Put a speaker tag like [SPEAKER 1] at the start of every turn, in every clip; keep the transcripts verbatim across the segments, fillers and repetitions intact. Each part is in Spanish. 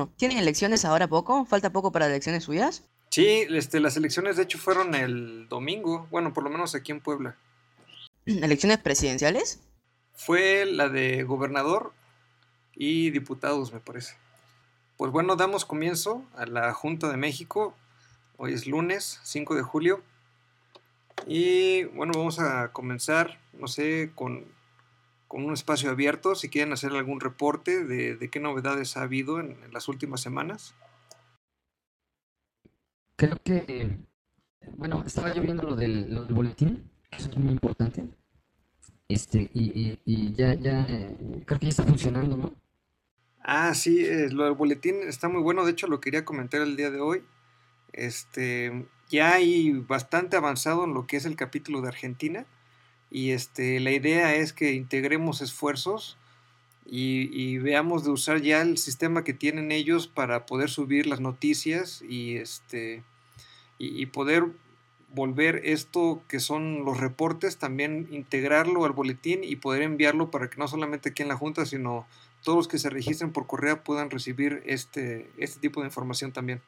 [SPEAKER 1] bueno, ¿tienen elecciones ahora poco? ¿Falta poco para elecciones suyas?
[SPEAKER 2] Sí, este, las elecciones de hecho fueron el domingo, bueno, por lo menos aquí en Puebla.
[SPEAKER 1] ¿Elecciones presidenciales?
[SPEAKER 2] Fue la de gobernador y diputados, me parece. Pues bueno, damos comienzo a la Junta de México. Hoy es lunes cinco de julio. Y bueno, vamos a comenzar, no sé, con, con un espacio abierto. Si quieren hacer algún reporte de, de qué novedades ha habido en, en las últimas semanas.
[SPEAKER 3] Creo que, eh, bueno, estaba yo viendo lo del, lo del boletín, que eso es muy importante, este, y, y, y ya, ya, eh, creo que ya está funcionando, ¿no?
[SPEAKER 2] Ah, sí, eh, lo del boletín está muy bueno. De hecho, lo quería comentar el día de hoy. Este, ya hay bastante avanzado en lo que es el capítulo de Argentina. Y este, la idea es que integremos esfuerzos y, y veamos de usar ya el sistema que tienen ellos para poder subir las noticias y, este, y, y poder volver esto que son los reportes, también integrarlo al boletín y poder enviarlo para que no solamente aquí en la Junta, sino todos los que se registren por correo puedan recibir este, este tipo de información también.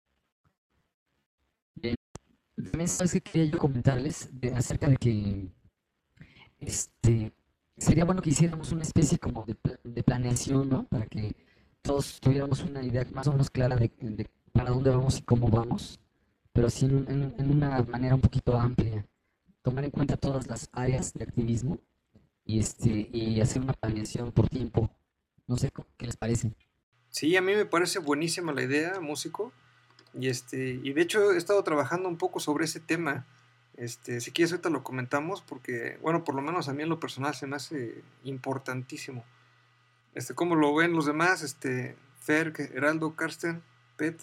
[SPEAKER 3] Bien. También sabes que quería yo comentarles de- acerca de que, este, sería bueno que hiciéramos una especie como de, pla- de planeación, ¿no? Para que todos tuviéramos una idea más o menos clara de, de para dónde vamos y cómo vamos, pero sí en, un- en- en una manera un poquito amplia. Tomar en cuenta todas las áreas de activismo y, este, y hacer una planeación por tiempo. No sé co- qué les parece.
[SPEAKER 2] Sí, a mí me parece buenísima la idea, músico. Y este, y de hecho he estado trabajando un poco sobre ese tema. Este, si quieres ahorita lo comentamos porque, bueno, por lo menos a mí en lo personal se me hace importantísimo. Este, ¿cómo lo ven los demás? Este, Fer, Heraldo, Karsten, Pet.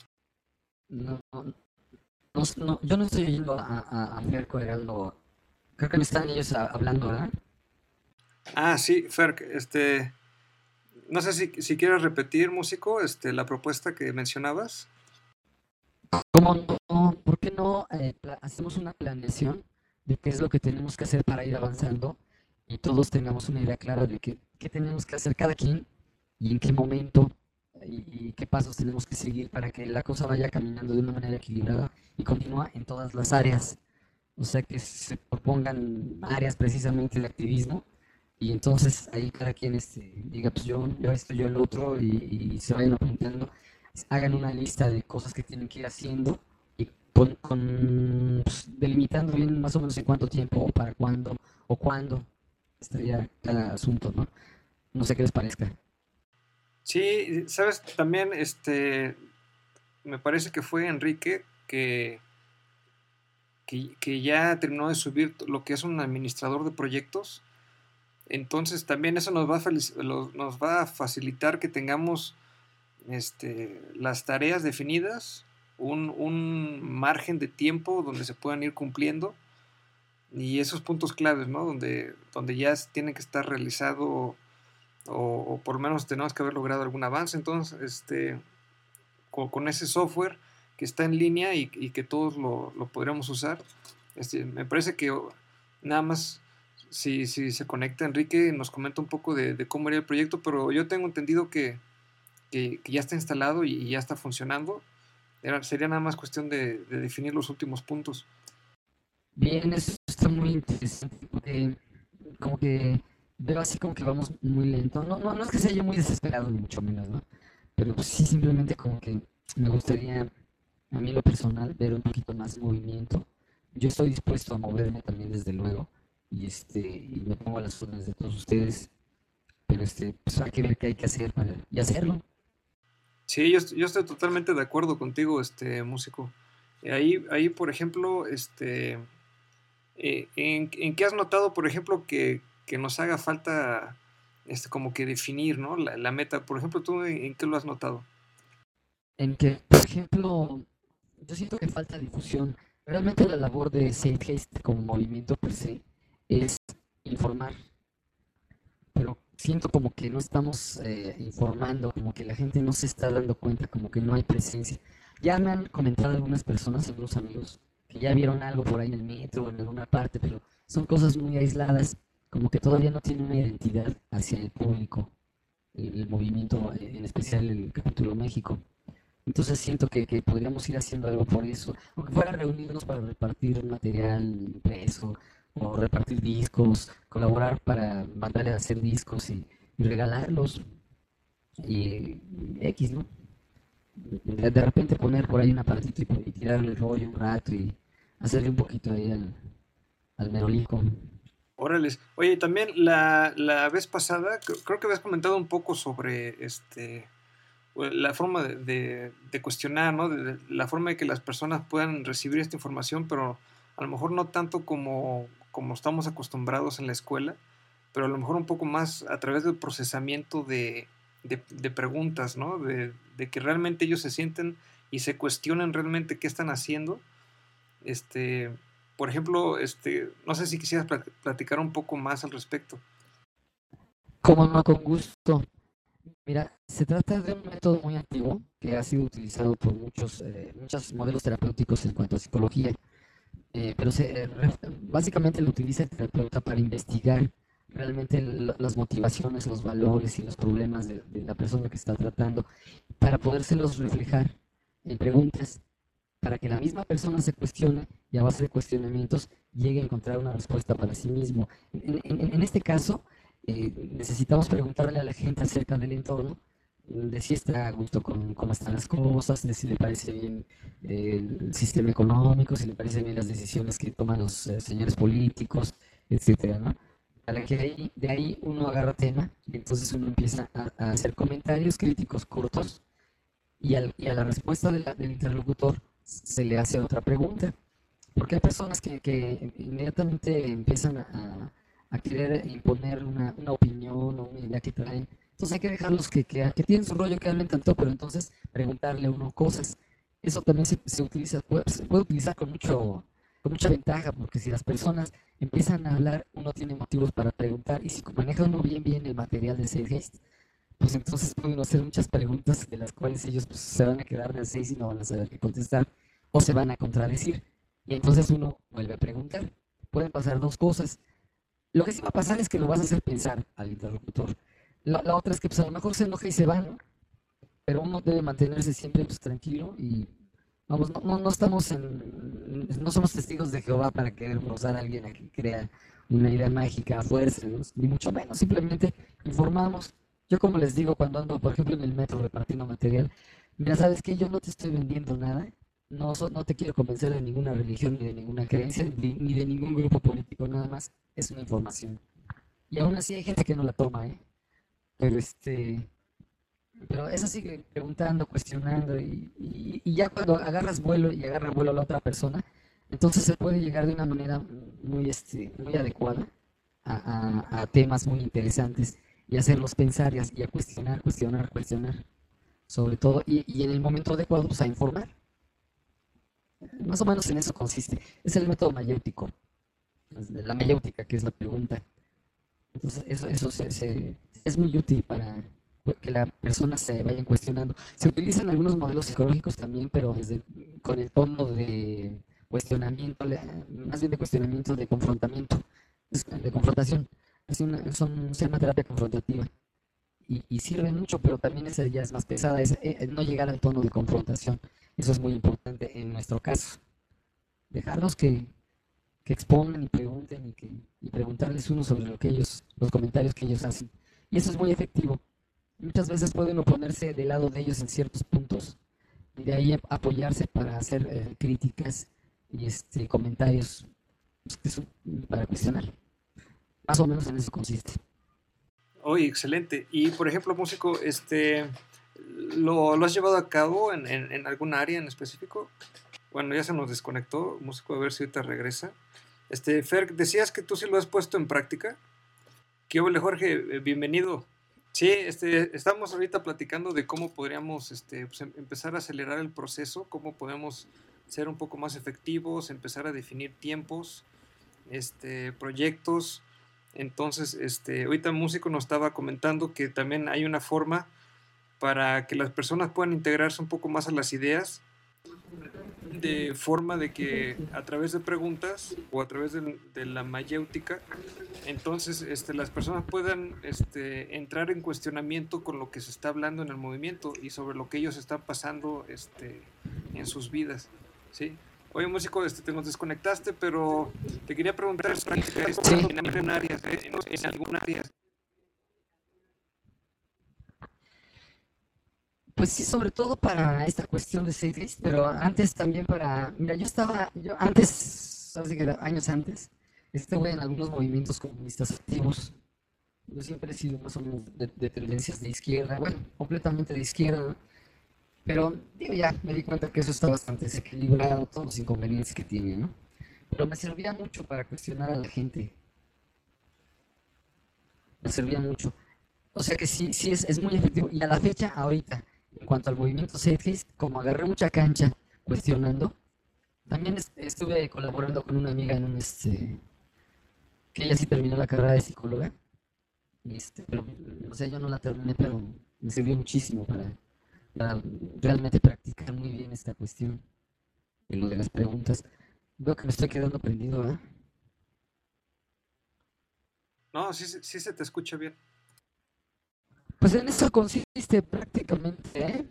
[SPEAKER 3] No, no, no, no, yo no estoy oyendo a, a, a Mirko Heraldo. Creo que no están ellos a- hablando, ¿verdad?
[SPEAKER 2] Ah, sí, Fer, este, no sé si, si quieres repetir, músico, este, la propuesta que mencionabas.
[SPEAKER 3] ¿Cómo no? ¿Por qué no eh, pla- hacemos una planeación de qué es lo que tenemos que hacer para ir avanzando y todos tengamos una idea clara de qué, qué tenemos que hacer cada quien y en qué momento y, y qué pasos tenemos que seguir para que la cosa vaya caminando de una manera equilibrada y continúa en todas las áreas? O sea, que se propongan áreas precisamente de activismo y entonces ahí cada quien este, diga, pues yo, yo esto, yo el otro y, y se vayan apuntando, hagan una lista de cosas que tienen que ir haciendo y con, con, pues, delimitando bien más o menos en cuánto tiempo o para cuándo o cuándo estaría cada asunto, ¿no? No sé qué les parezca.
[SPEAKER 2] Sí, sabes, también, este, me parece que fue Enrique que, que, que ya terminó de subir lo que es un administrador de proyectos. Entonces también eso nos va a, nos va a facilitar que tengamos este, las tareas definidas, un, un, margen de tiempo donde se puedan ir cumpliendo y esos puntos claves, ¿no? Donde, donde ya tiene que estar realizado o, o, por lo menos tenemos que haber logrado algún avance. Entonces, este, con, con ese software que está en línea y, y que todos lo, lo podremos usar, este, me parece que nada más si, si se conecta Enrique nos comenta un poco de, de cómo era el proyecto, pero yo tengo entendido que, que, que ya está instalado y, y ya está funcionando. Era, sería nada más cuestión de, de definir los últimos puntos.
[SPEAKER 3] Bien, eso está muy interesante porque como que veo así como que vamos muy lento. No, no, no es que sea yo muy desesperado, ni mucho menos, ¿no? Pero pues sí, simplemente como que me gustaría, a mí en lo personal, ver un poquito más movimiento. Yo estoy dispuesto a moverme también, desde luego, y este, y me pongo a las órdenes de todos ustedes, pero este, pues hay que ver qué hay que hacer para y hacerlo.
[SPEAKER 2] Sí, yo, yo estoy totalmente de acuerdo contigo, este músico. Ahí, ahí por ejemplo, este, eh, ¿en, ¿en qué has notado, por ejemplo, que, que nos haga falta este, como que definir, ¿no? La, la meta. Por ejemplo, ¿tú en, en qué lo has notado?
[SPEAKER 3] En que, por ejemplo, yo siento que falta difusión. Realmente la labor de Zeitgeist como movimiento per se es informar, pero siento como que no estamos eh, informando, como que la gente no se está dando cuenta, como que no hay presencia. Ya me han comentado algunas personas, algunos amigos, que ya vieron algo por ahí en el metro o en alguna parte, pero son cosas muy aisladas, como que todavía no tienen una identidad hacia el público. el, el movimiento, en especial el capítulo México. Entonces siento que, que podríamos ir haciendo algo por eso, aunque fuera reunirnos para repartir material impreso o repartir discos, colaborar para mandarle a hacer discos y, y regalarlos y X, ¿no? De, de repente poner por ahí un aparatito y, y tirarle el rollo un rato y hacerle un poquito ahí al, al merolico.
[SPEAKER 2] Órales. Oye, también la, la vez pasada, cre- creo que habías comentado un poco sobre este pues, la forma de, de- de cuestionar, ¿no? De, de la forma de que las personas puedan recibir esta información, pero a lo mejor no tanto como, como estamos acostumbrados en la escuela, pero a lo mejor un poco más a través del procesamiento de, de- de preguntas, ¿no? De, de que realmente ellos se sienten y se cuestionan realmente qué están haciendo. Este, por ejemplo, este, no sé si quisieras plat- platicar un poco más al respecto.
[SPEAKER 3] Como no, con gusto. Mira, se trata de un método muy antiguo que ha sido utilizado por muchos, eh, muchos modelos terapéuticos en cuanto a psicología, eh, pero se, eh, re- básicamente lo utiliza el terapeuta para investigar realmente l- las motivaciones, los valores y los problemas de, de la persona que está tratando, para podérselos reflejar en preguntas, para que la misma persona se cuestione y a base de cuestionamientos llegue a encontrar una respuesta para sí mismo. En, en- en este caso, eh, necesitamos preguntarle a la gente acerca del entorno, de si está a gusto con cómo están las cosas, de si le parece bien eh, el sistema económico, si le parecen bien las decisiones que toman los eh, señores políticos, etcétera, ¿no? Para que de ahí, de ahí uno agarra tema y entonces uno empieza a, a hacer comentarios críticos cortos y, al- y a la respuesta de la- del interlocutor se le hace otra pregunta. Porque hay personas que, que inmediatamente empiezan a, a querer imponer una, una opinión o una idea que traen. Entonces hay que dejarlos que, que, que tienen su rollo, que hablen tanto, pero entonces preguntarle a uno cosas. Eso también se, se utiliza, puede, se puede utilizar con, mucho, con mucha ventaja, porque si las personas empiezan a hablar, uno tiene motivos para preguntar, y si maneja uno bien bien el material de Zeitgeist, pues entonces pueden hacer muchas preguntas de las cuales ellos pues, se van a quedar de seis y no van a saber qué contestar o se van a contradecir. Y entonces uno vuelve a preguntar. Pueden pasar dos cosas. Lo que sí va a pasar es que lo vas a hacer pensar al interlocutor. La, la otra es que pues, a lo mejor se enoja y se va, ¿no? Pero uno debe mantenerse siempre pues, tranquilo y vamos, no, no, no estamos en, no somos testigos de Jehová para querer forzar a alguien a que crea una idea mágica a fuerza, ¿no? Ni mucho menos, simplemente informamos. Yo como les digo cuando ando, por ejemplo, en el metro repartiendo material, mira, ¿sabes qué? Yo no te estoy vendiendo nada, no, so- no te quiero convencer de ninguna religión, ni de ninguna creencia, ni, ni de ningún grupo político, nada más, es una información. Y aún así hay gente que no la toma, ¿eh? Pero este, pero eso sigue preguntando, cuestionando y, y- y ya cuando agarras vuelo y agarra vuelo a la otra persona, entonces se puede llegar de una manera muy, este, muy adecuada a, a- a temas muy interesantes y hacerlos pensar y a, y a cuestionar, cuestionar, cuestionar, sobre todo, y, y en el momento adecuado pues, a informar. Más o menos en eso consiste. Es el método mayéutico, la mayéutica, que es la pregunta. Entonces, eso, eso se- se- es muy útil para que la persona se vaya cuestionando. Se utilizan algunos modelos psicológicos también, pero desde, con el tono de cuestionamiento, le- más bien de cuestionamiento, de confrontamiento, es- de confrontación. Es una, son, se llama terapia confrontativa y, y sirve mucho, pero también esa ya es más pesada, es eh, no llegar al tono de confrontación. Eso es muy importante en nuestro caso. Dejarlos que, que expongan y pregunten y, que, y preguntarles uno sobre lo que ellos, los comentarios que ellos hacen. Y eso es muy efectivo. Muchas veces puede uno ponerse del lado de ellos en ciertos puntos y de ahí apoyarse para hacer eh, críticas y este, comentarios pues, que son para cuestionar. Más o menos en eso consiste.
[SPEAKER 2] Oye, excelente. Y por ejemplo, músico, este, ¿lo, lo has llevado a cabo en, en, en algún área en específico? Bueno, ya se nos desconectó, músico, a ver si ahorita regresa. Este, Fer, decías que tú sí lo has puesto en práctica. ¿Qué hubo, Jorge? Eh, Bienvenido. Sí, este, estamos ahorita platicando de cómo podríamos este, pues, em- empezar a acelerar el proceso, cómo podemos ser un poco más efectivos, empezar a definir tiempos, este, proyectos. Entonces, este, ahorita el músico nos estaba comentando que también hay una forma para que las personas puedan integrarse un poco más a las ideas. de forma de que a través de preguntas o a través de, de la mayéutica, entonces este, las personas puedan este, entrar en cuestionamiento con lo que se está hablando en el movimiento y sobre lo que ellos están pasando este, en sus vidas, ¿sí? Oye, músico, este, te nos desconectaste, pero te quería preguntar si estás
[SPEAKER 3] Sí.
[SPEAKER 2] en áreas, en, en alguna área.
[SPEAKER 3] Pues sí, sobre todo para esta cuestión de Citrix, pero antes también para, mira, yo estaba, yo antes, hace que era años antes, estuve en algunos movimientos comunistas activos. Yo siempre he sido más o menos de, de tendencias de izquierda, bueno, completamente de izquierda, ¿no? Pero digo, ya me di cuenta que eso está bastante desequilibrado, todos los inconvenientes que tiene, ¿no? Pero me servía mucho para cuestionar a la gente, me servía mucho. O sea que sí, sí es, es muy efectivo. Y a la fecha, ahorita, en cuanto al movimiento Zeitgeist, como agarré mucha cancha cuestionando, también est- estuve colaborando con una amiga en un, este, que ella sí terminó la carrera de psicóloga, y este, pero, o sea, yo no la terminé, pero me sirvió muchísimo para, para realmente practicar muy bien esta cuestión de lo de las preguntas. Veo que me estoy quedando prendido, ¿eh?
[SPEAKER 2] No, sí, sí sí se te escucha bien.
[SPEAKER 3] Pues en eso consiste prácticamente, ¿eh?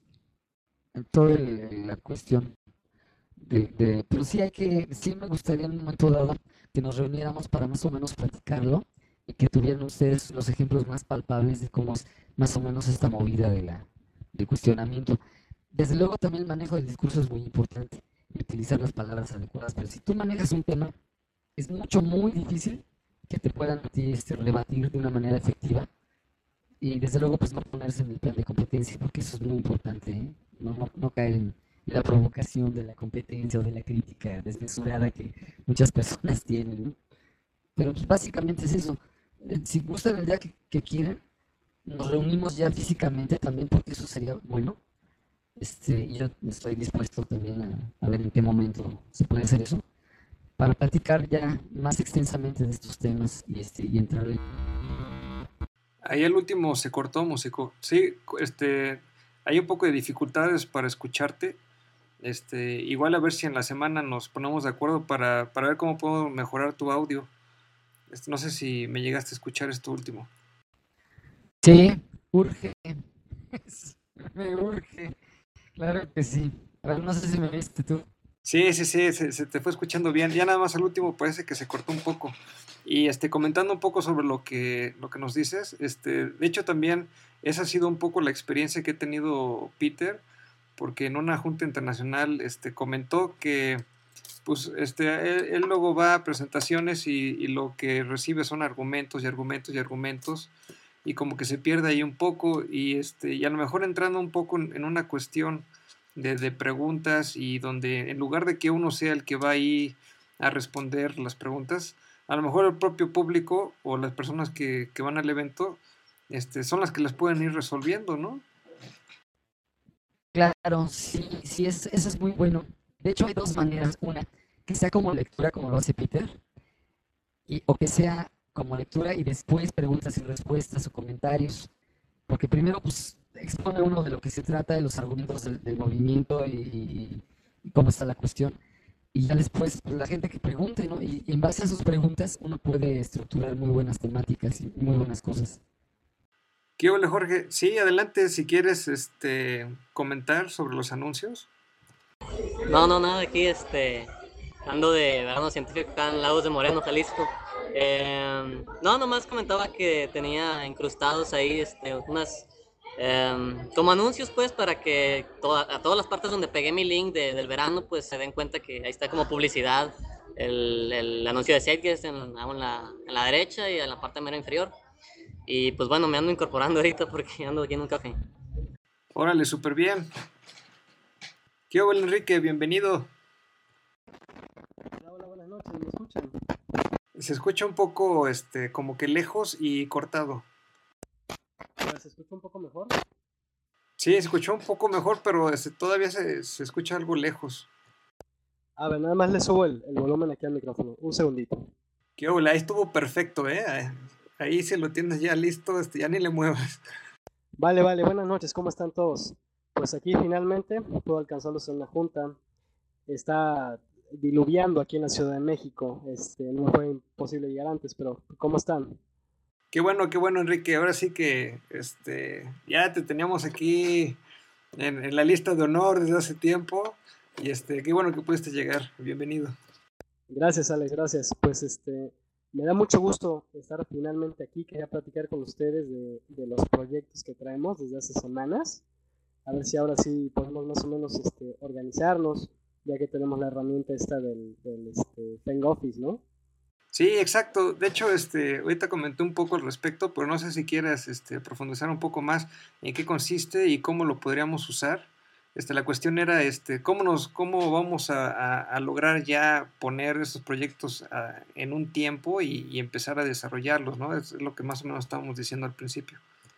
[SPEAKER 3] En toda el- la cuestión. De, de- pero sí hay que, sí me gustaría en un momento dado que nos reuniéramos para más o menos platicarlo y que tuvieran ustedes los ejemplos más palpables de cómo es más o menos esta movida de la, del cuestionamiento. Desde luego también el manejo del discurso es muy importante y utilizar las palabras adecuadas, pero si tú manejas un tema, es mucho, muy difícil que te puedan a ti, este, rebatir de una manera efectiva y desde luego pues no ponerse en el plan de competencia, porque eso es muy importante, ¿eh? No, no, no caer en la provocación de la competencia o de la crítica desmesurada que muchas personas tienen, ¿no? Pero pues básicamente es eso. Eh, Si gustan el día que, que quieran, nos reunimos ya físicamente también, porque eso sería bueno. Este, y yo estoy dispuesto también a, a ver en qué momento se puede hacer eso, para platicar ya más extensamente de estos temas y, este, y entrar en...
[SPEAKER 2] Ahí el último se cortó, músico. Sí, este, hay un poco de dificultades para escucharte. Este, igual a ver si en la semana nos ponemos de acuerdo para, para ver cómo puedo mejorar tu audio. Este, no sé si me llegaste a escuchar esto último.
[SPEAKER 3] Sí, urge, me urge, claro que sí. A ver, no sé si me viste tú.
[SPEAKER 2] Sí, sí, sí, se, se te fue escuchando bien. Ya nada más al último parece que se cortó un poco. Y este, comentando un poco sobre lo que, lo que nos dices, este, de hecho también esa ha sido un poco la experiencia que ha tenido Peter, porque en una junta internacional este, comentó que pues este, él, él luego va a presentaciones y, y lo que recibe son argumentos y argumentos y argumentos y como que se pierde ahí un poco y, este, y a lo mejor entrando un poco en, en una cuestión de, de preguntas y donde en lugar de que uno sea el que va ahí a responder las preguntas, a lo mejor el propio público o las personas que, que van al evento este, son las que las pueden ir resolviendo, ¿no?
[SPEAKER 3] Claro, sí, sí, es, eso es muy bueno. De hecho, hay dos maneras. Una, que sea como lectura, como lo hace Peter, y, o que sea como lectura y después preguntas y respuestas o comentarios. Porque primero, pues, expone uno de lo que se trata, de los argumentos del, del movimiento y, y- y cómo está la cuestión. Y ya después, pues, la gente que pregunte, ¿no? Y, y en base a sus preguntas, uno puede estructurar muy buenas temáticas y muy buenas cosas.
[SPEAKER 2] ¿Qué hola Jorge? Sí, adelante si quieres este, comentar sobre los anuncios.
[SPEAKER 4] No, no, nada, aquí este, ando de verano científico acá en Lagos de Moreno, Jalisco. Eh, no, nomás comentaba que tenía incrustados ahí este, unas, eh, como anuncios pues para que toda, a todas las partes donde pegué mi link de, del verano pues se den cuenta que ahí está como publicidad el, el anuncio de Zeitgeist en, en, la, en la derecha y en la parte mera inferior. Y pues bueno, me ando incorporando ahorita porque ando aquí en un café.
[SPEAKER 2] Órale, súper bien. ¿Qué hola Enrique? Bienvenido.
[SPEAKER 5] Hola, hola, buenas noches, ¿me escuchan?
[SPEAKER 2] Se escucha un poco este, como que lejos y cortado.
[SPEAKER 5] Ahora, ¿se escucha un poco mejor?
[SPEAKER 2] Sí, se escuchó un poco mejor, pero este, todavía se, se escucha algo lejos.
[SPEAKER 5] A ver, nada más le subo el, el volumen aquí al micrófono. Un segundito.
[SPEAKER 2] ¿Qué hola? Ahí estuvo perfecto, ¿eh? Ahí se lo tienes ya listo, este, ya ni le muevas.
[SPEAKER 5] Vale, vale, buenas noches, ¿cómo están todos? Pues aquí finalmente puedo alcanzarlos en una junta está diluviando aquí en la Ciudad de México. Este, no fue imposible llegar antes, pero ¿cómo están?
[SPEAKER 2] Qué bueno, qué bueno, Enrique. Ahora sí que este, ya te teníamos aquí en, en la lista de honor desde hace tiempo. Y este, qué bueno que pudiste llegar. Bienvenido.
[SPEAKER 5] Gracias, Alex, gracias. Pues este, me da mucho gusto estar finalmente aquí. Quería platicar con ustedes de, de los proyectos que traemos desde hace semanas. A ver si ahora sí podemos más o menos este, organizarnos, ya que tenemos la herramienta esta del, del este, Feng Office, ¿no?
[SPEAKER 2] Sí, exacto. De hecho, este, ahorita comenté un poco al respecto, pero no sé si quieras este, profundizar un poco más en qué consiste y cómo lo podríamos usar. Este, la cuestión era este, cómo, nos, cómo vamos a, a, a lograr ya poner estos proyectos a, en un tiempo y, y empezar a desarrollarlos, ¿no? Es lo que más o menos estábamos diciendo al principio.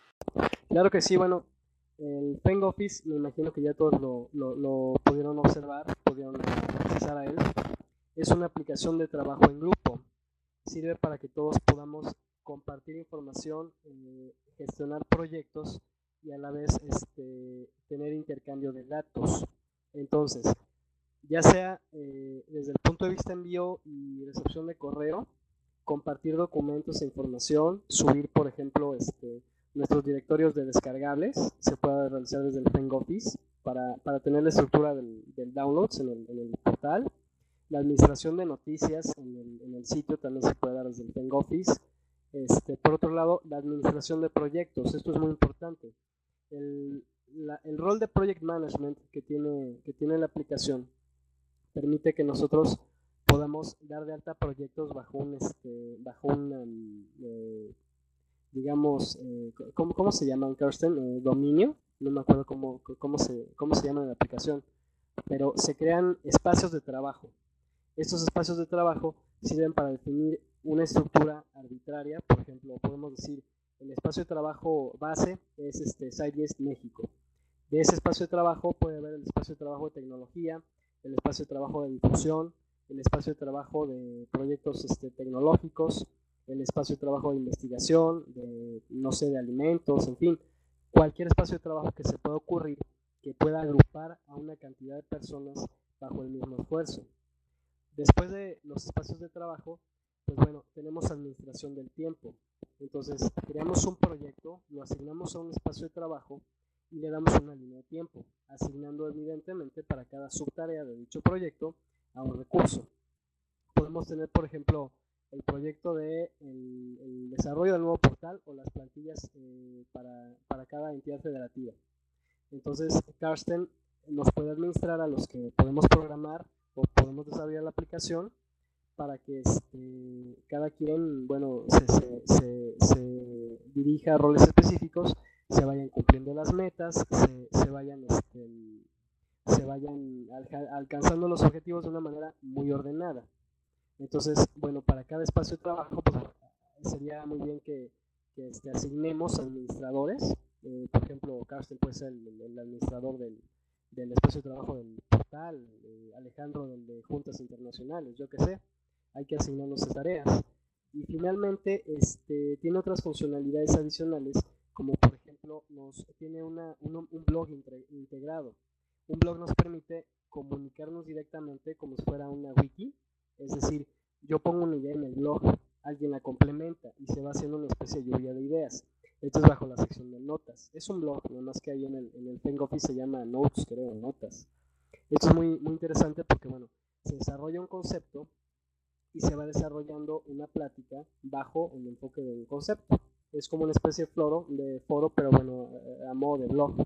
[SPEAKER 5] Claro que sí, bueno, el Feng Office, me imagino que ya todos lo, lo, lo pudieron observar, pudieron accesar a él. Es una aplicación de trabajo en grupo. Sirve para que todos podamos compartir información, eh, gestionar proyectos y a la vez este, tener intercambio de datos. Entonces, ya sea eh, desde el punto de vista envío y recepción de correo, compartir documentos e información, subir, por ejemplo, este, nuestros directorios de descargables, se puede realizar desde el Feng Office para, para tener la estructura del, del downloads en el, en el portal. La administración de noticias en el, en el sitio también se puede dar desde el Feng Office. Este, por otro lado, la administración de proyectos, esto es muy importante. El, la, el rol de Project Management que tiene, que tiene la aplicación permite que nosotros podamos dar de alta proyectos bajo un, este, bajo un um, eh, digamos, eh, ¿cómo, ¿cómo se llama, Kirsten? Eh, dominio, no me acuerdo cómo, cómo, se, cómo se llama en la aplicación, pero se crean espacios de trabajo. Estos espacios de trabajo sirven para definir una estructura arbitraria. Por ejemplo, podemos decir, el espacio de trabajo base es este SiteGuest México. De ese espacio de trabajo puede haber el espacio de trabajo de tecnología, el espacio de trabajo de difusión, el espacio de trabajo de proyectos este, tecnológicos, el espacio de trabajo de investigación, de, no sé, de alimentos, en fin, cualquier espacio de trabajo que se pueda ocurrir que pueda agrupar a una cantidad de personas bajo el mismo esfuerzo. Después de los espacios de trabajo, pues bueno, tenemos administración del tiempo. Entonces, creamos un proyecto, lo asignamos a un espacio de trabajo y le damos una línea de tiempo, asignando evidentemente para cada subtarea de dicho proyecto a un recurso. Podemos tener, por ejemplo, el proyecto de el, el desarrollo del nuevo portal o las plantillas eh, para, para cada entidad federativa. Entonces, Karsten nos puede administrar a los que podemos programar o podemos desarrollar la aplicación para que este, cada quien, bueno, se, se, se, se dirija a roles específicos, se vayan cumpliendo las metas, se, se vayan, este, se vayan alca alcanzando los objetivos de una manera muy ordenada. Entonces, bueno, para cada espacio de trabajo, pues, sería muy bien que, que este, asignemos administradores. Eh, por ejemplo, Karsten puede ser el, el administrador del, del espacio de trabajo del portal, eh, Alejandro del de juntas internacionales, yo qué sé. Hay que asignarnos esas tareas. Y finalmente, este, tiene otras funcionalidades adicionales, como por ejemplo, nos tiene una, un, un blog integrado. Un blog nos permite comunicarnos directamente como si fuera una wiki, es decir, yo pongo una idea en el blog, alguien la complementa y se va haciendo una especie de lluvia de ideas. Esto es bajo la sección de notas. Es un blog, nada más que ahí en el, en el Feng Office se llama Notes, creo, notas. Esto es muy, muy interesante porque, bueno, se desarrolla un concepto y se va desarrollando una plática bajo el enfoque del concepto. Es como una especie de foro, de foro pero bueno, a modo de blog.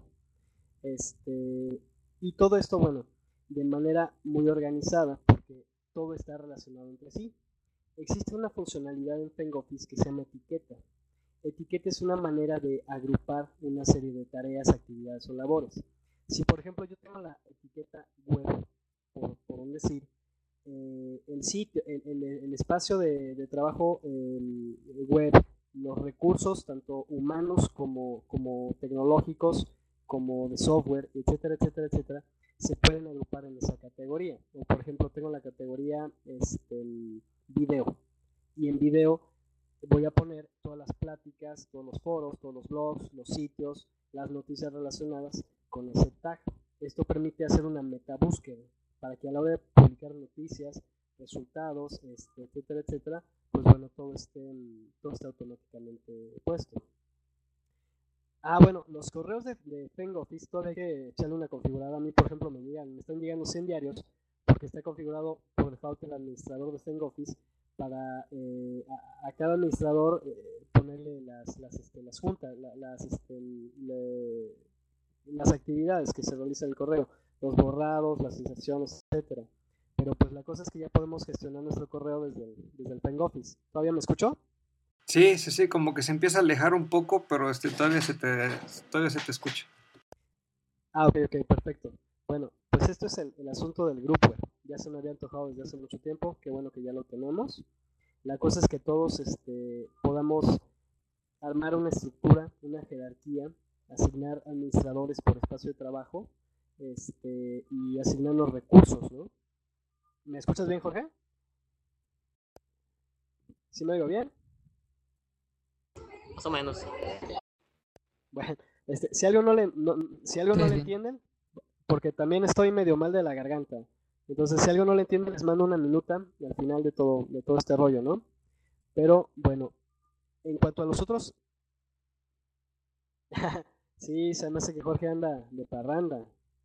[SPEAKER 5] Este, y todo esto, bueno, de manera muy organizada, porque todo está relacionado entre sí. Existe una funcionalidad en Feng Office que se llama etiqueta. Etiqueta es una manera de agrupar una serie de tareas, actividades o labores. Si por ejemplo yo tengo la etiqueta web, por, por un decir, eh, el sitio, el, el, el espacio de, de trabajo el web, los recursos tanto humanos como, como tecnológicos, como de software, etcétera, etcétera, etcétera, se pueden agrupar en esa categoría. O por ejemplo tengo la categoría este, video, y en video voy a poner todas las pláticas, todos los foros, todos los blogs, los sitios, las noticias relacionadas con ese tag. Esto permite hacer una meta búsqueda para que a la hora de publicar noticias, resultados, este, etcétera, etcétera, pues bueno, todo esté, todo esté automáticamente puesto. Ah, bueno, los correos de, de PenGoffice todavía hay que echarle una configurada. A mí, por ejemplo, me llegan, me están llegando cien diarios porque está configurado por default el administrador de PenGoffice para eh, a, a cada administrador eh, ponerle las, las, este, las juntas, la, las, este, le, las actividades que se realizan en el correo, los borrados, las inserciones, etcétera. Pero pues la cosa es que ya podemos gestionar nuestro correo desde el, desde el PenGoffice. ¿Todavía me escuchó?
[SPEAKER 2] Sí, sí, sí, como que se empieza a alejar un poco, pero este, todavía, se te, todavía se te escucha.
[SPEAKER 5] Ah, ok, ok, perfecto. Bueno, pues esto es el, el asunto del groupware. Ya se me había antojado desde hace mucho tiempo, qué bueno que ya lo tenemos. La cosa es que todos este, podamos armar una estructura, una jerarquía, asignar administradores por espacio de trabajo este, y asignar los recursos, ¿no? ¿Me escuchas bien, Jorge? ¿Sí me oigo bien?
[SPEAKER 4] Más o menos.
[SPEAKER 5] Bueno, este, si algo no le, no, si algo no le entienden, porque también estoy medio mal de la garganta. Entonces, si algo no le entienden, les mando una minuta al final de todo, de todo este rollo, ¿no? Pero, bueno, en cuanto a los otros... sí, se me hace que Jorge anda de parranda.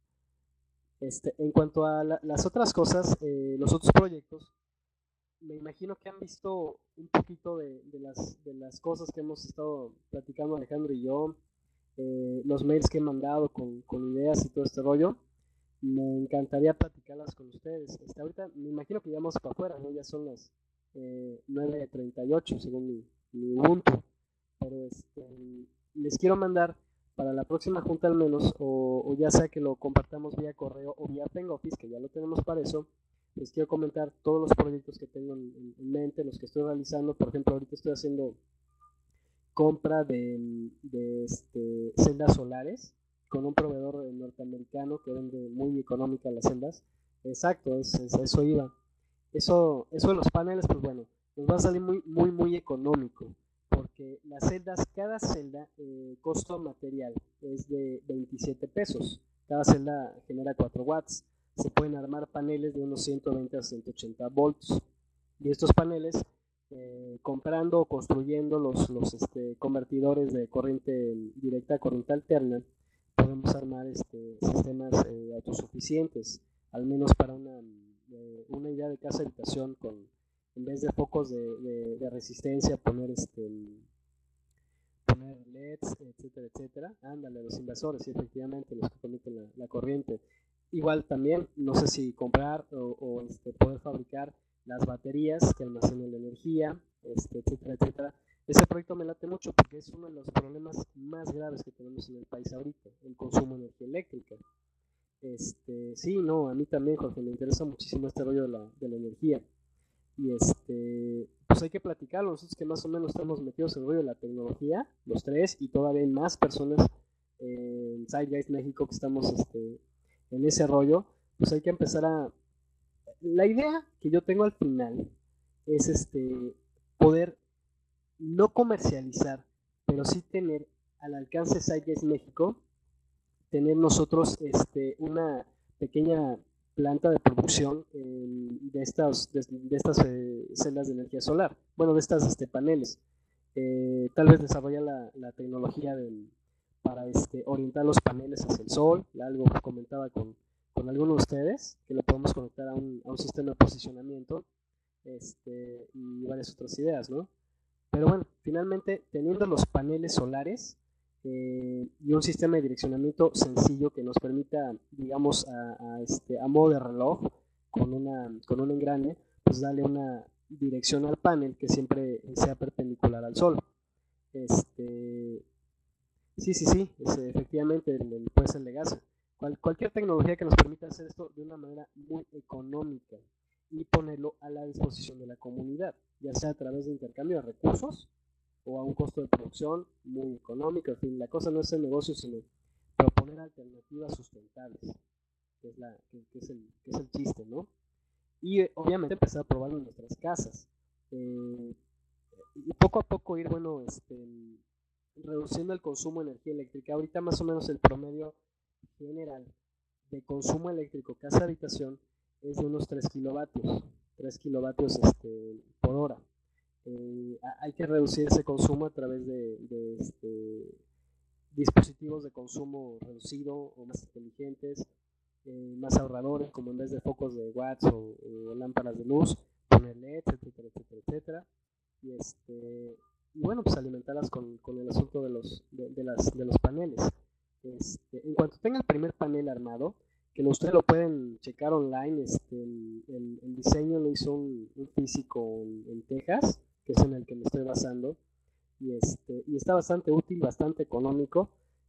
[SPEAKER 5] Este, en cuanto a la, las otras cosas, eh, los otros proyectos, me imagino que han visto un poquito de, de, las, de las cosas que hemos estado platicando Alejandro y yo, eh, los mails que he mandado con, con ideas y todo este rollo. Me encantaría platicarlas con ustedes. Este, ahorita me imagino que ya vamos para afuera, ¿no? Ya son las eh, nueve treinta y ocho según mi, mi Ubuntu. Pero este, les quiero mandar para la próxima junta al menos, o, o ya sea que lo compartamos vía correo o vía PenGoffice, que ya lo tenemos para eso. Les quiero comentar todos los proyectos que tengo en, en mente, los que estoy realizando. Por ejemplo, ahorita estoy haciendo compra de, de este, celdas solares con un proveedor norteamericano que vende muy económicas las celdas. Exacto, es, es, eso iba. Eso, eso de los paneles, pues bueno, nos va a salir muy, muy, muy económico, porque las celdas, cada celda, eh, costo material es de veintisiete pesos. Cada celda genera cuatro watts. Se pueden armar paneles de unos ciento veinte a ciento ochenta volts. Y estos paneles, eh, comprando o construyendo los, los este, convertidores de corriente directa a corriente alterna, podemos armar este, sistemas eh, autosuficientes, al menos para una, eh, una idea de casa habitación, con, en vez de focos de, de, de resistencia, poner este poner L E Ds, etcétera, etcétera. Ándale, los inversores, sí, efectivamente, los que permiten la, la corriente. Igual también, no sé si comprar o, o este, poder fabricar las baterías que almacenan la energía, este, etcétera, etcétera. Ese proyecto me late mucho porque es uno de los problemas más graves que tenemos en el país ahorita, el consumo de energía eléctrica. Este, sí, no, a mí también, Jorge, me interesa muchísimo este rollo de la, de la energía. Y este, pues hay que platicarlo, nosotros que más o menos estamos metidos en el rollo de la tecnología, los tres, y todavía hay más personas eh, en Sideguys México que estamos este, en ese rollo, pues hay que empezar a... La idea que yo tengo al final es este poder no comercializar, pero sí tener al alcance de Sideguys México, tener nosotros este, una pequeña planta de producción eh, de estas, de, de estas eh, celdas de energía solar, bueno, de estas este, paneles. Eh, tal vez desarrollar la, la tecnología de, para este, orientar los paneles hacia el sol, algo que comentaba con, con algunos de ustedes, que lo podemos conectar a un, a un sistema de posicionamiento este, y varias otras ideas, ¿no? Pero bueno, finalmente, teniendo los paneles solares, Eh, y un sistema de direccionamiento sencillo que nos permita, digamos, a, a, este, a modo de reloj, con, una, con un engrane, pues darle una dirección al panel que siempre sea perpendicular al sol. Este, sí, sí, sí, es, efectivamente el, el, puede ser de gas. Cual, cualquier tecnología que nos permita hacer esto de una manera muy económica y ponerlo a la disposición de la comunidad, ya sea a través de intercambio de recursos o a un costo de producción muy económico. En fin, la cosa no es el negocio, sino proponer alternativas sustentables, que es, la, que, que es, el, que es el chiste, ¿no? Y eh, obviamente empezar a probarlo en nuestras casas. Eh, y poco a poco ir, bueno, este, reduciendo el consumo de energía eléctrica. Ahorita más o menos el promedio general de consumo eléctrico casa-habitación es de unos tres kilovatios, tres kilovatios este, por hora. Eh, hay que reducir ese consumo a través de, de este, dispositivos de consumo reducido o más inteligentes, eh, más ahorradores, como en vez de focos de watts o, o lámparas de luz, poner L E Ds, etcétera, etcétera, etcétera. Y, este, y bueno, pues alimentarlas con, con el asunto de los, de, de las, de los paneles. Este, en cuanto tenga el primer panel armado, que ustedes lo pueden checar online, este, el, el, el diseño lo hizo un, un físico en, en Texas, que es en el que me estoy basando, y, este, y está bastante útil, bastante económico,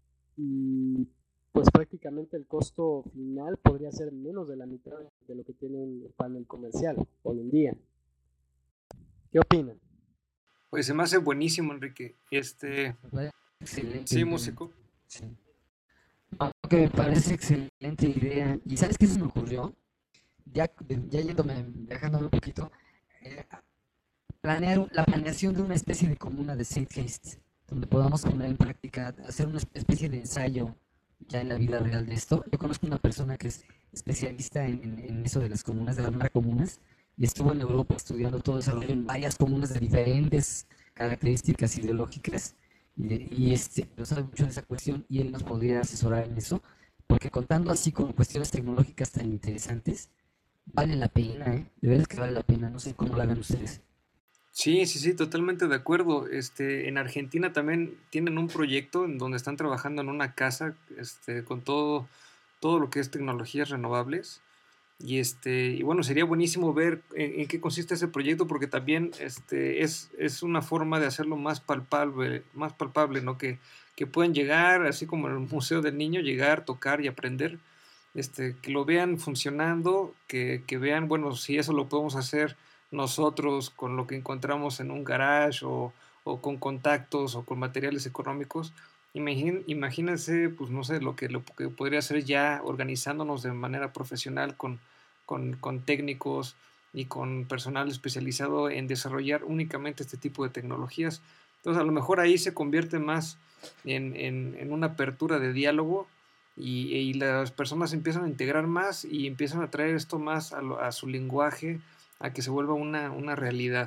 [SPEAKER 5] y pues prácticamente el costo final podría ser menos de la mitad de lo que tiene un panel comercial hoy en día. ¿Qué opinan?
[SPEAKER 2] Pues se me hace buenísimo, Enrique. Este,
[SPEAKER 3] Excelente
[SPEAKER 2] sí,
[SPEAKER 3] idea.
[SPEAKER 2] músico.
[SPEAKER 3] Sí. No, que me parece excelente idea. ¿Y sabes qué se me ocurrió? Ya, ya yéndome, viajándome un poquito, eh, planear la planeación de una especie de comuna de Zeitgeist, donde podamos poner en práctica, hacer una especie de ensayo ya en la vida real de esto. Yo conozco una persona que es especialista en, en, en eso de las comunas, de armar comunas, y estuvo en Europa estudiando todo ese rollo en varias comunas de diferentes características ideológicas, y, y este, pero sabe mucho de esa cuestión, y él nos podría asesorar en eso, porque contando así con cuestiones tecnológicas tan interesantes, vale la pena, ¿eh? De verdad que vale la pena, no sé cómo lo hagan ustedes.
[SPEAKER 2] Sí, sí, sí, totalmente de acuerdo. Este, en Argentina también tienen un proyecto en donde están trabajando en una casa, este, con todo, todo lo que es tecnologías renovables. Y este, y bueno, sería buenísimo ver en, en qué consiste ese proyecto, porque también este, es, es una forma de hacerlo más palpable, más palpable, ¿no? Que, que puedan llegar, así como en el Museo del Niño, llegar, tocar y aprender. Este, que lo vean funcionando, que, que vean, bueno, si eso lo podemos hacer nosotros con lo que encontramos en un garage o, o con contactos o con materiales económicos. Imagín, imagínense, pues no sé, lo que, lo que podría hacer ya organizándonos de manera profesional con, con, con técnicos y con personal especializado en desarrollar únicamente este tipo de tecnologías. Entonces, a lo mejor ahí se convierte más en, en, en una apertura de diálogo y, y las personas empiezan a integrar más y empiezan a traer esto más a, lo, a su lenguaje, a que se vuelva una, una realidad.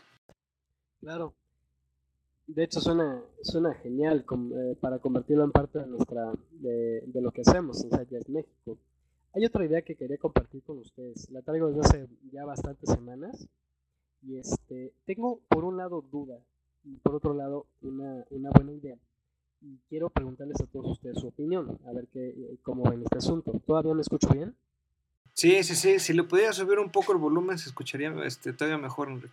[SPEAKER 5] Claro. De hecho suena, suena genial com, eh, para convertirlo en parte de nuestra de, de lo que hacemos en Zeitgeist México. Hay otra idea que quería compartir con ustedes. La traigo desde hace ya bastantes semanas. Y este, tengo por un lado duda y por otro lado una, una buena idea. Y quiero preguntarles a todos ustedes su opinión, a ver qué, cómo ven este asunto. ¿Todavía me escucho bien?
[SPEAKER 2] Sí, sí, sí. Si le pudiera subir un poco el volumen, se escucharía este, todavía mejor, Enrique.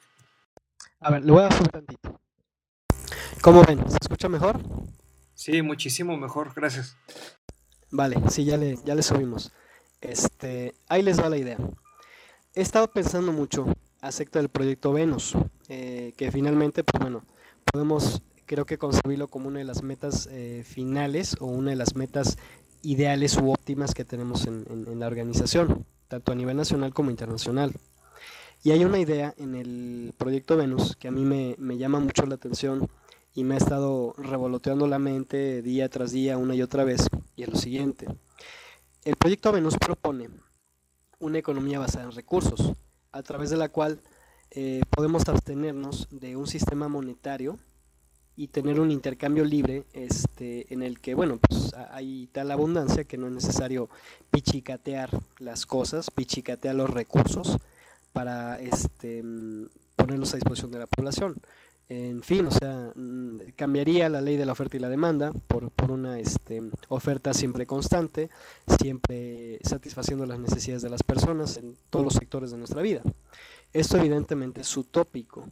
[SPEAKER 5] A ver, le voy a subir tantito. ¿Cómo ven? ¿Se escucha mejor?
[SPEAKER 2] Sí, muchísimo mejor, gracias.
[SPEAKER 5] Vale, sí, ya le, ya le subimos. Este, ahí les va la idea. He estado pensando mucho acerca del proyecto Venus, eh, que finalmente, pues bueno, podemos, creo que concebirlo como una de las metas eh, finales o una de las metas ideales u óptimas que tenemos en, en, en la organización, tanto a nivel nacional como internacional. Y hay una idea en el proyecto Venus que a mí me, me llama mucho la atención y me ha estado revoloteando la mente día tras día, una y otra vez, y es lo siguiente. El proyecto Venus propone una economía basada en recursos, a través de la cual eh, podemos abstenernos de un sistema monetario y tener un intercambio libre este, en el que, bueno, pues hay tal abundancia que no es necesario pichicatear las cosas, pichicatear los recursos para este, ponerlos a disposición de la población. En fin, o sea, cambiaría la ley de la oferta y la demanda por, por una este, oferta siempre constante, siempre satisfaciendo las necesidades de las personas en todos los sectores de nuestra vida. Esto evidentemente es utópico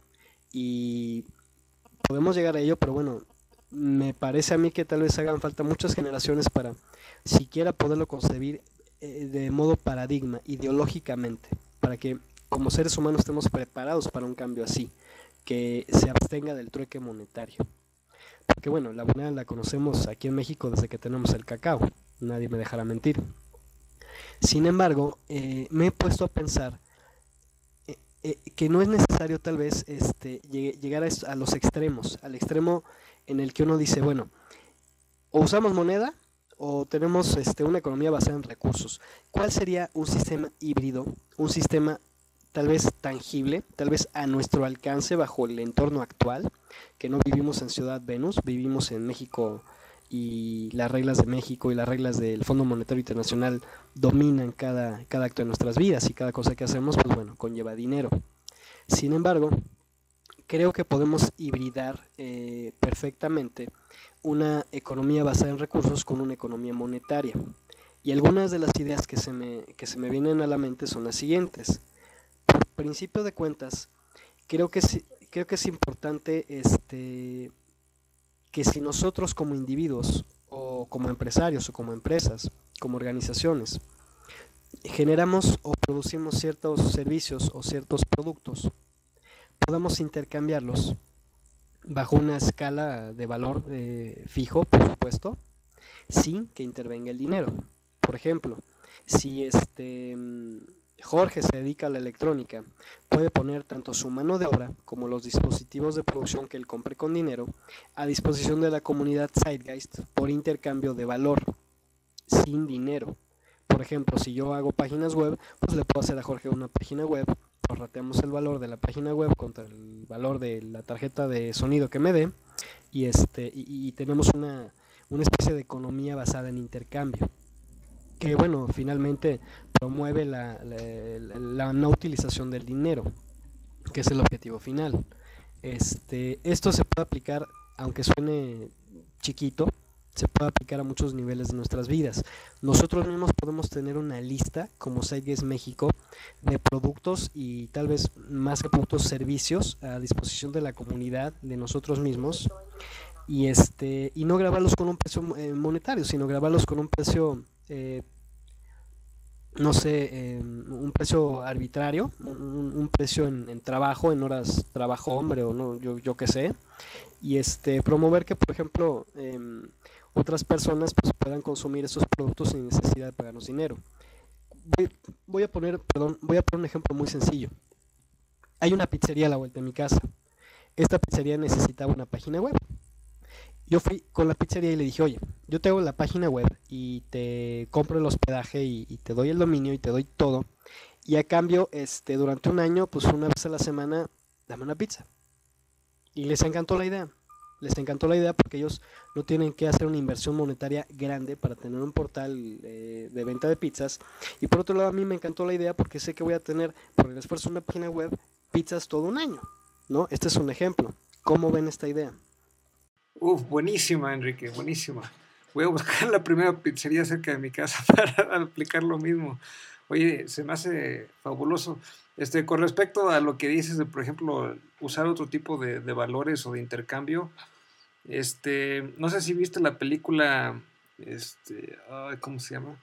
[SPEAKER 5] y podemos llegar a ello, pero bueno, me parece a mí que tal vez hagan falta muchas generaciones para siquiera poderlo concebir eh, de modo paradigma, ideológicamente, para que como seres humanos estemos preparados para un cambio así, que se abstenga del trueque monetario. Porque bueno, la moneda la conocemos aquí en México desde que tenemos el cacao, nadie me dejará mentir. Sin embargo, eh, me he puesto a pensar eh, eh, que no es necesario tal vez este, llegar a, esto, a los extremos, al extremo en el que uno dice, bueno, o usamos moneda o tenemos este, una economía basada en recursos. ¿Cuál sería un sistema híbrido, un sistema tal vez tangible, tal vez a nuestro alcance bajo el entorno actual, que no vivimos en Ciudad Venus, vivimos en México y las reglas de México y las reglas del Fondo Monetario Internacional dominan cada, cada acto de nuestras vidas y cada cosa que hacemos, pues bueno, conlleva dinero. Sin embargo, creo que podemos hibridar eh, perfectamente una economía basada en recursos con una economía monetaria. Y algunas de las ideas que se me, que se me vienen a la mente son las siguientes. Por principio de cuentas, creo que es, creo que es importante este, que si nosotros como individuos o como empresarios o como empresas, como organizaciones, generamos o producimos ciertos servicios o ciertos productos, podamos intercambiarlos bajo una escala de valor eh, fijo, por supuesto, sin que intervenga el dinero. Por ejemplo, si este Jorge se dedica a la electrónica, puede poner tanto su mano de obra como los dispositivos de producción que él compre con dinero a disposición de la comunidad Zeitgeist por intercambio de valor, sin dinero. Por ejemplo, si yo hago páginas web, pues le puedo hacer a Jorge una página web, prorrateamos el valor de la página web contra el valor de la tarjeta de sonido que me dé, y, este, y, y tenemos una, una especie de economía basada en intercambio, que bueno, finalmente promueve la, la, la no utilización del dinero, que es el objetivo final. Este, esto se puede aplicar, aunque suene chiquito, se puede aplicar a muchos niveles de nuestras vidas. Nosotros mismos podemos tener una lista, como Zeitgeist México, de productos y tal vez más que productos, servicios a disposición de la comunidad, de nosotros mismos, y, este, y no grabarlos con un precio eh, monetario, sino grabarlos con un precio, eh, no sé, eh, un precio arbitrario, un, un precio en, en trabajo, en horas trabajo hombre o no, yo, yo qué sé, y este, promover que, por ejemplo, eh, otras personas pues, puedan consumir esos productos sin necesidad de pagarnos dinero. Voy, voy a poner, perdón, voy a poner un ejemplo muy sencillo. Hay una pizzería a la vuelta de mi casa. Esta pizzería necesitaba una página web. Yo fui con la pizzería y le dije, oye, yo te hago la página web y te compro el hospedaje y, y te doy el dominio y te doy todo. Y a cambio, este, durante un año, pues una vez a la semana, dame una pizza. Y les encantó la idea. Les encantó la idea porque ellos no tienen que hacer una inversión monetaria grande para tener un portal eh, de venta de pizzas. Y por otro lado, a mí me encantó la idea porque sé que voy a tener, por el esfuerzo de una página web, pizzas todo un año, ¿no? Este es un ejemplo. ¿Cómo ven esta idea?
[SPEAKER 2] Uf, buenísima, Enrique, buenísima. Voy a buscar la primera pizzería cerca de mi casa para aplicar lo mismo. Oye, se me hace fabuloso. Este, con respecto a lo que dices de, por ejemplo, usar otro tipo de, de valores o de intercambio, este, no sé si viste la película, este, ay, ¿cómo se llama?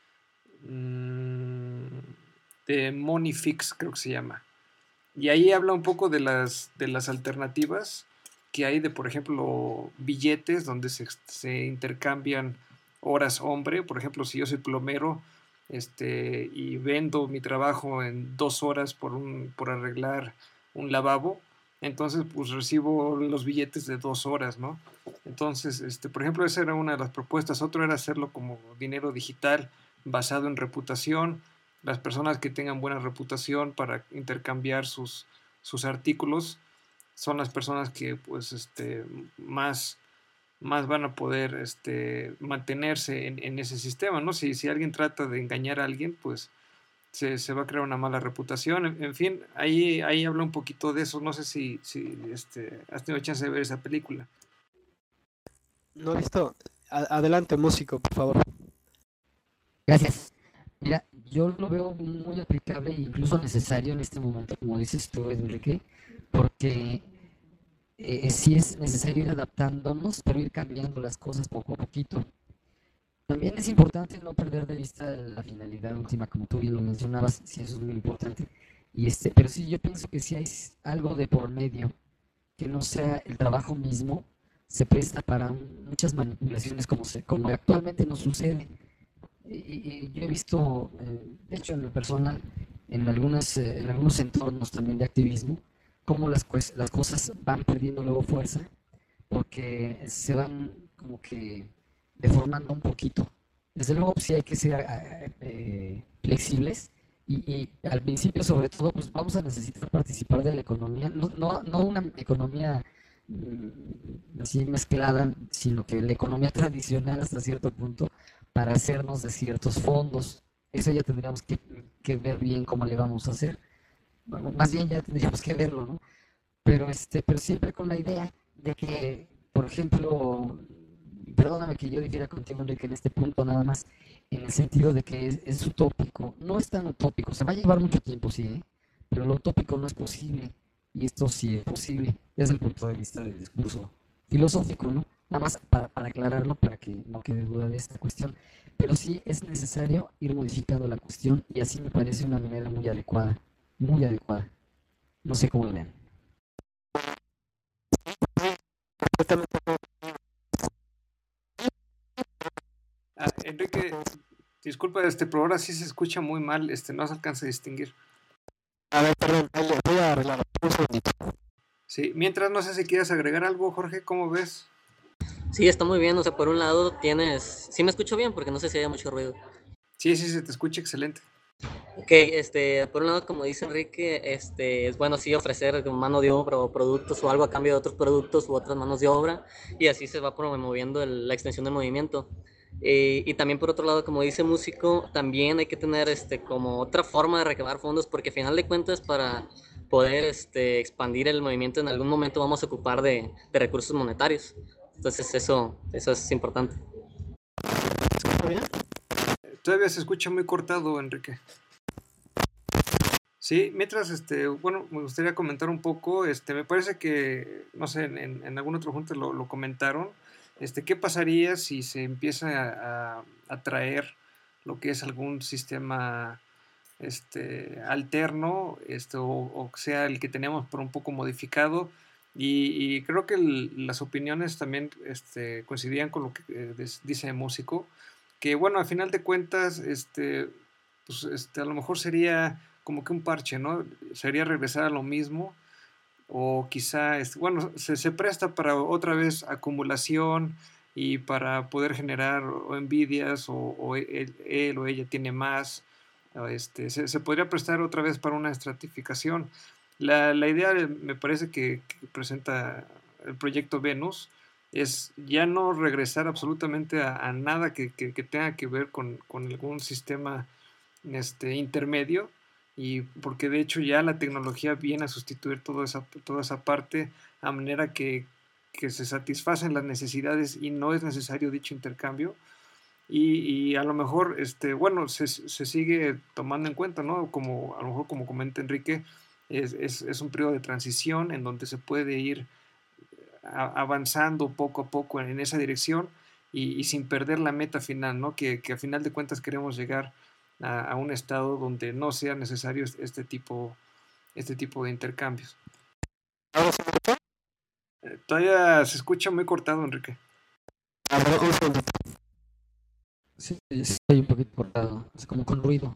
[SPEAKER 2] Mm, de Money Fix, creo que se llama. Y ahí habla un poco de las, de las alternativas que hay de, por ejemplo, billetes donde se, se intercambian horas hombre. Por ejemplo, si yo soy plomero este, y vendo mi trabajo en dos horas por, un, por arreglar un lavabo, entonces pues recibo los billetes de dos horas, ¿no? Entonces, este, por ejemplo, esa era una de las propuestas. Otro era hacerlo como dinero digital basado en reputación. Las personas que tengan buena reputación para intercambiar sus, sus artículos son las personas que pues este, más, más van a poder este, mantenerse en, en ese sistema, ¿no? Si, si alguien trata de engañar a alguien, pues se, se va a crear una mala reputación. En, en fin, ahí, ahí habla un poquito de eso. No sé si, si este, has tenido chance de ver esa película.
[SPEAKER 5] No he visto. A- adelante, músico, por favor.
[SPEAKER 3] Gracias. Mira, yo lo veo muy aplicable e incluso necesario en este momento, como dices tú, Enrique, porque eh, sí es necesario ir adaptándonos, pero ir cambiando las cosas poco a poquito. También es importante no perder de vista la finalidad última, como tú bien lo mencionabas, sí, eso es muy importante. Y este, pero sí, yo pienso que si hay algo de por medio que no sea el trabajo mismo, se presta para muchas manipulaciones como, se, como actualmente nos sucede. Y, y yo he visto, eh, de hecho en lo personal, en, algunas, eh, en algunos entornos también de activismo, cómo las, las cosas van perdiendo luego fuerza, porque se van como que deformando un poquito. Desde luego, sí hay que ser eh, eh, flexibles y, y al principio, sobre todo, pues vamos a necesitar participar de la economía, no, no, no una economía mm, así mezclada, sino que la economía tradicional hasta cierto punto para hacernos de ciertos fondos. Eso ya tendríamos que, que ver bien cómo le vamos a hacer. Bueno, más bien ya tendríamos que verlo, ¿no? Pero, este, pero siempre con la idea de que, por ejemplo, perdóname que yo difiera contigo, Enrique, en este punto nada más, en el sentido de que es, es utópico. No es tan utópico, se va a llevar mucho tiempo, sí, ¿eh? Pero lo utópico no es posible. Y esto sí es posible desde el punto de vista del discurso filosófico, ¿no? Nada más para, para aclararlo, para que no quede duda de esta cuestión. Pero sí es necesario ir modificando la cuestión y así me parece una manera muy adecuada, muy adecuada. No sé cómo lo vean.
[SPEAKER 2] Ah, Enrique, disculpa, este, pero ahora sí se escucha muy mal, este, no se alcanza a distinguir.
[SPEAKER 5] A ver, perdón, ahí le voy a arreglar un segundito.
[SPEAKER 2] Sí, mientras no sé si quieres agregar algo, Jorge, ¿cómo ves?
[SPEAKER 4] Sí, está muy bien. O sea, por un lado tienes... Sí me escucho bien porque no sé si hay mucho ruido.
[SPEAKER 2] Sí, sí, se te escucha excelente.
[SPEAKER 4] Ok, este, por un lado, como dice Enrique, este, es bueno sí ofrecer mano de obra o productos o algo a cambio de otros productos u otras manos de obra y así se va promoviendo el- la extensión del movimiento. Eh, y también por otro lado, como dice Músico, también hay que tener este, como otra forma de recabar fondos porque al final de cuentas para poder este, expandir el movimiento en algún momento vamos a ocupar de, de recursos monetarios. Entonces eso, eso es importante.
[SPEAKER 5] ¿Escucha bien?
[SPEAKER 2] Todavía se escucha muy cortado, Enrique. Sí, mientras, este, bueno, me gustaría comentar un poco, este, me parece que, no sé, en, en- en algún otro junta lo, lo comentaron, este, ¿qué pasaría si se empieza a, a- a traer lo que es algún sistema, este, alterno, este, o, o sea el que tenemos pero un poco modificado? Y, y creo que el- las opiniones también, este, coincidían con lo que eh, des- dice Músico, que bueno, al final de cuentas, este, pues, este, a lo mejor sería como que un parche, ¿no? Sería regresar a lo mismo o quizá, este, bueno, se, se presta para otra vez acumulación y para poder generar o envidias o, o él, él o ella tiene más, o este, se, se podría prestar otra vez para una estratificación. La, la idea eh, me parece que, que presenta el proyecto Venus es ya no regresar absolutamente a, a nada que, que, que tenga que ver con, con algún sistema este, intermedio, y porque de hecho ya la tecnología viene a sustituir toda esa, toda esa parte a manera que, que se satisfacen las necesidades y no es necesario dicho intercambio. Y, y a lo mejor, este, bueno, se, se sigue tomando en cuenta, ¿no? Como a lo mejor como comenta Enrique, es, es, es un periodo de transición en donde se puede ir a, avanzando poco a poco en, en esa dirección y, y, sin perder la meta final, ¿no? Que, que a final de cuentas queremos llegar a, a, un estado donde no sea necesario este tipo, este tipo de intercambios.
[SPEAKER 5] ¿Ahora se escucha?
[SPEAKER 2] Eh, todavía se escucha muy cortado, Enrique.
[SPEAKER 5] A ver, un segundito.
[SPEAKER 3] Sí, estoy un poquito cortado, es como con ruido.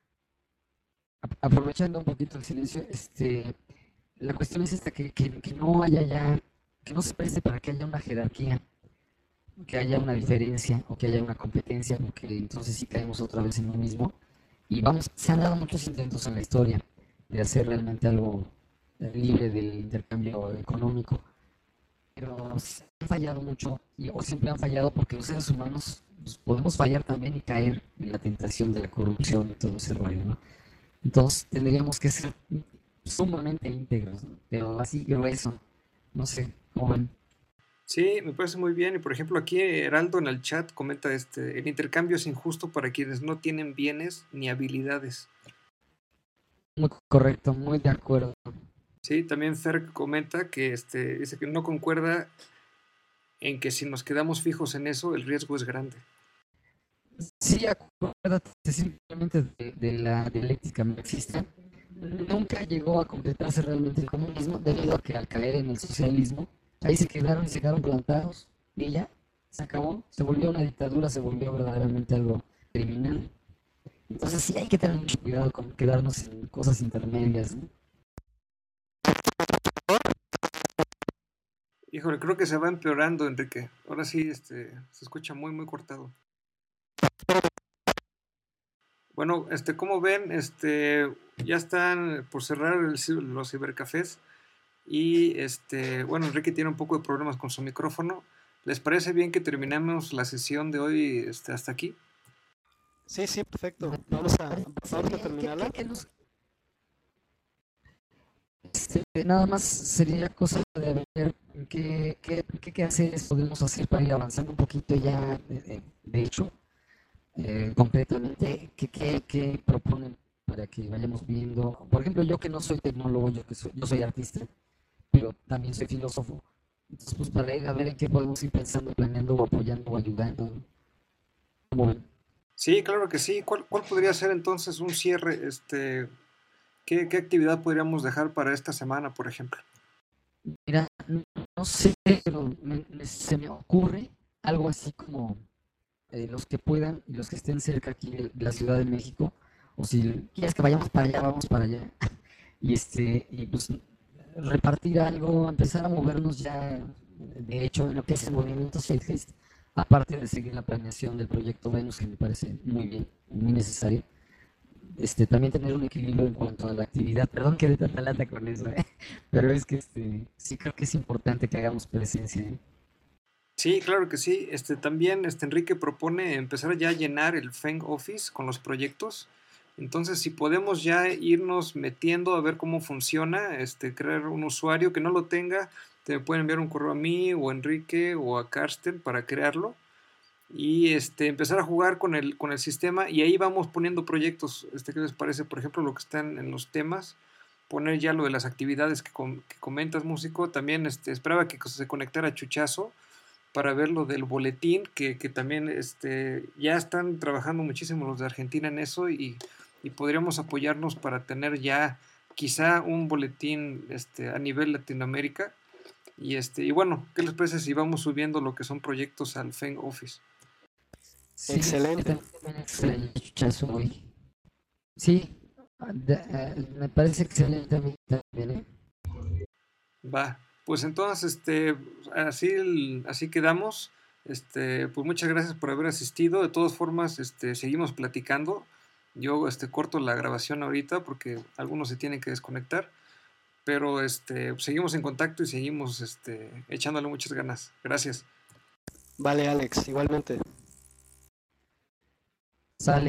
[SPEAKER 3] A- Aprovechando un poquito el silencio, este, la cuestión es esta, que, que, que no haya ya, que no se preste para que haya una jerarquía, que haya una diferencia o que haya una competencia, porque entonces sí caemos otra vez en lo mismo. Y vamos, se han dado muchos intentos en la historia de hacer realmente algo eh, libre del intercambio económico, pero se han fallado mucho, y, o siempre han fallado porque los seres humanos pues, podemos fallar también y caer en la tentación de la corrupción y todo ese rollo, ¿no? Entonces tendríamos que ser sumamente íntegros, ¿no? Pero así grueso, no sé, ¿cómo ven?
[SPEAKER 2] Sí, me parece muy bien. Y por ejemplo, aquí Heraldo en el chat comenta este, el intercambio es injusto para quienes no tienen bienes ni habilidades.
[SPEAKER 3] Muy correcto, muy de acuerdo.
[SPEAKER 2] Sí, también Fer comenta que este, dice que no concuerda en que si nos quedamos fijos en eso, el riesgo es grande.
[SPEAKER 3] Sí, acuérdate simplemente de, de la dialéctica marxista. Nunca llegó a completarse realmente el comunismo debido a que al caer en el socialismo, ahí se quedaron y se quedaron plantados y ya, se acabó, se volvió una dictadura, se volvió verdaderamente algo criminal. Entonces sí hay que tener mucho cuidado con quedarnos en cosas intermedias, ¿no?
[SPEAKER 2] Híjole, creo que se va empeorando, Enrique. Ahora sí, este, se escucha muy, muy cortado. Bueno, este, como ven, este, ya están por cerrar el ci- los cibercafés y, este, bueno, Enrique tiene un poco de problemas con su micrófono. ¿Les parece bien que terminemos la sesión de hoy, este, hasta aquí?
[SPEAKER 5] Sí, sí, perfecto.
[SPEAKER 3] Me
[SPEAKER 5] Vamos a,
[SPEAKER 3] parece
[SPEAKER 5] vamos a
[SPEAKER 3] bien. ¿Qué,
[SPEAKER 5] terminarla.
[SPEAKER 3] qué- qué nos- este, nada más sería cosa de ver qué, qué, qué, qué hacer podemos hacer para ir avanzando un poquito ya, de, de- de hecho, eh, concretamente, ¿qué, qué, qué proponen para que vayamos viendo? Por ejemplo, yo que no soy tecnólogo, yo que soy, yo soy artista, pero también soy filósofo. Entonces, pues para ir a ver en qué podemos ir pensando, planeando, o apoyando o ayudando, ¿no? ¿Cómo ven?
[SPEAKER 2] Sí, claro que sí. ¿Cuál, cuál podría ser entonces un cierre? Este, ¿qué, qué actividad podríamos dejar para esta semana, por ejemplo?
[SPEAKER 3] Mira, no, no sé, pero me- me- se me ocurre algo así como eh, los que puedan y los que estén cerca aquí de la Ciudad de México, o si quieres que vayamos para allá, vamos para allá. Y este, y pues repartir algo, empezar a movernos ya, de hecho, en lo que es el movimiento Zeitgeist, aparte de seguir la planeación del proyecto Venus, que me parece muy bien, muy necesario, este, también tener un equilibrio en cuanto a la actividad. Perdón que de tanta lata con eso, ¿eh? Pero es que este, sí creo que es importante que hagamos presencia, ¿eh?
[SPEAKER 2] Sí, claro que sí. Este, también este, Enrique propone empezar ya a llenar el Feng Office con los proyectos. Entonces, si podemos ya irnos metiendo a ver cómo funciona, este, crear un usuario que no lo tenga, te pueden enviar un correo a mí o a Enrique o a Karsten para crearlo y este, empezar a jugar con el, con el sistema y ahí vamos poniendo proyectos. Este, ¿qué les parece? Por ejemplo, lo que están en los temas, poner ya lo de las actividades que, com- que comentas, músico. También este, esperaba que se conectara Chuchazo para ver lo del boletín, que, que también este, ya están trabajando muchísimo los de Argentina en eso y, y podríamos apoyarnos para tener ya quizá un boletín este, a nivel Latinoamérica. Y, este, y bueno, ¿qué les parece si vamos subiendo lo que son proyectos al Feng Office?
[SPEAKER 3] Sí,
[SPEAKER 5] Excelente.
[SPEAKER 3] también excelente chuchazo hoy. Sí, ah, de- eh, me parece excelente a mí también, ¿eh?
[SPEAKER 2] Va, pues entonces, este, así, el- así quedamos. Este, pues muchas gracias por haber asistido. De todas formas, este, seguimos platicando. Yo, este, corto la grabación ahorita porque algunos se tienen que desconectar. Pero, este, pues, seguimos en contacto y seguimos, este, echándole muchas ganas. Gracias.
[SPEAKER 5] Vale, Alex, igualmente.
[SPEAKER 3] Sale.